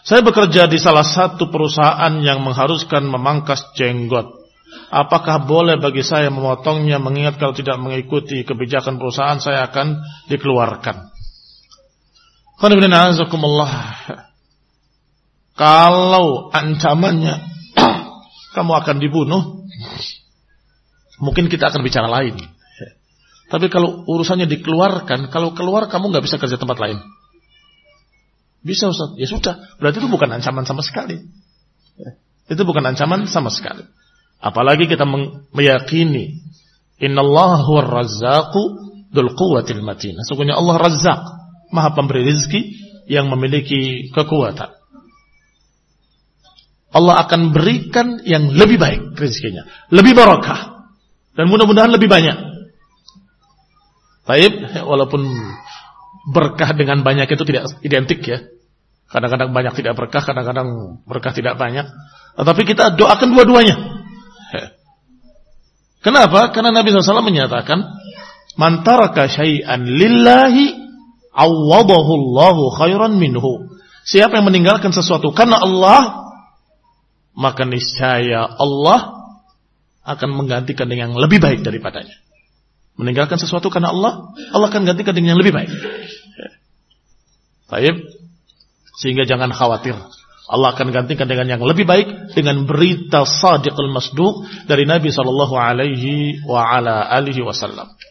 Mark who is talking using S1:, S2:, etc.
S1: Saya bekerja di salah satu perusahaan yang mengharuskan memangkas jenggot. Apakah boleh bagi saya memotongnya, mengingat kalau tidak mengikuti kebijakan perusahaan saya akan dikeluarkan? Kalau ancamannya kamu akan dibunuh, mungkin kita akan bicara lain. Tapi kalau urusannya dikeluarkan, kalau keluar kamu nggak bisa kerja tempat lain. Bisa Ustaz, ya sudah. Berarti itu bukan ancaman sama sekali. Itu bukan ancaman sama sekali. Apalagi kita meyakini innallaha huwar razzaqu dzul quwwatil matin. Sesungguhnya Allah Razzaq, Maha pemberi rezeki yang memiliki kekuatan. Allah akan berikan yang lebih baik rezekinya, lebih barakah, dan mudah-mudahan lebih banyak. Baik, walaupun berkah dengan banyak itu tidak identik ya. Kadang-kadang banyak tidak berkah, kadang-kadang berkah tidak banyak. Tetapi kita doakan dua-duanya. Kenapa? Karena Nabi SAW menyatakan, man taraka syai'an lillahi awwadahu Allahu khairan minhu. Siapa yang meninggalkan sesuatu karena Allah, maka niscaya Allah akan menggantikan dengan yang lebih baik daripadanya. Meninggalkan sesuatu karena Allah, Allah akan gantikan dengan yang lebih baik. Baik. Sehingga jangan khawatir, Allah akan gantikan dengan yang lebih baik, dengan berita sadiqul masduq dari Nabi sallallahu alaihi wa ala alihi wasallam.